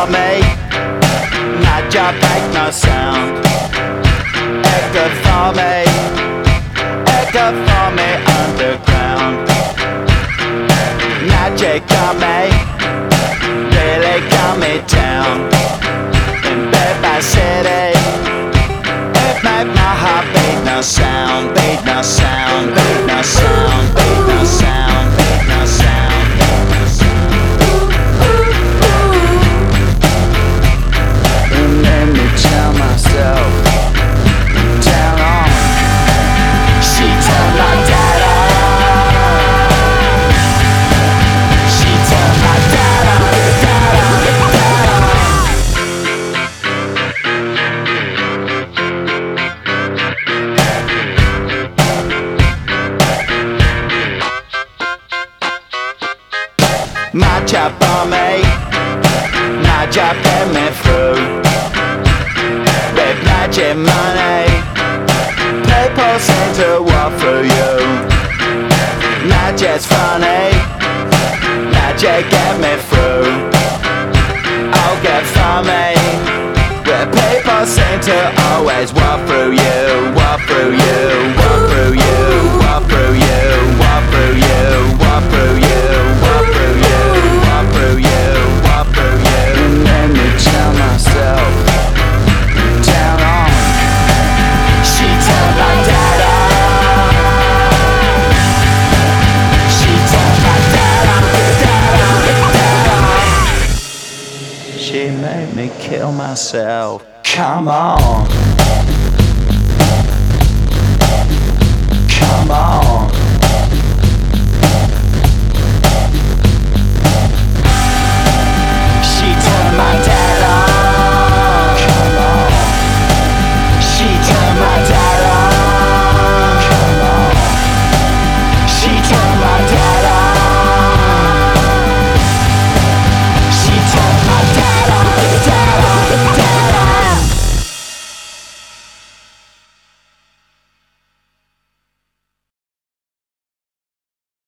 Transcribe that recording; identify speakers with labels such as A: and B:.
A: me, my job make no sound. Echo for me underground. Magic got me, really got me down. In Bed Bath City, it made my heart beat no sound, beat no sound, beat no sound, beat no sound, beat no sound, beat no sound. And let me tell myself, down on. She turned my dad on. She turned my dad on, dad on, dad on. My job on me, my job get me through. With magic money, people seem to walk through you. Magic's funny, magic get me through. I'll get from me, where people seem to always walk through you, walk through you, walk through you, walk through you, walk through you, walk through you, walk through you, walk through you, walk through you. And let me tell myself, down on. She turned my dad on. She turned my dad on, dad on, dad on. She made me kill myself. Come on. Come on.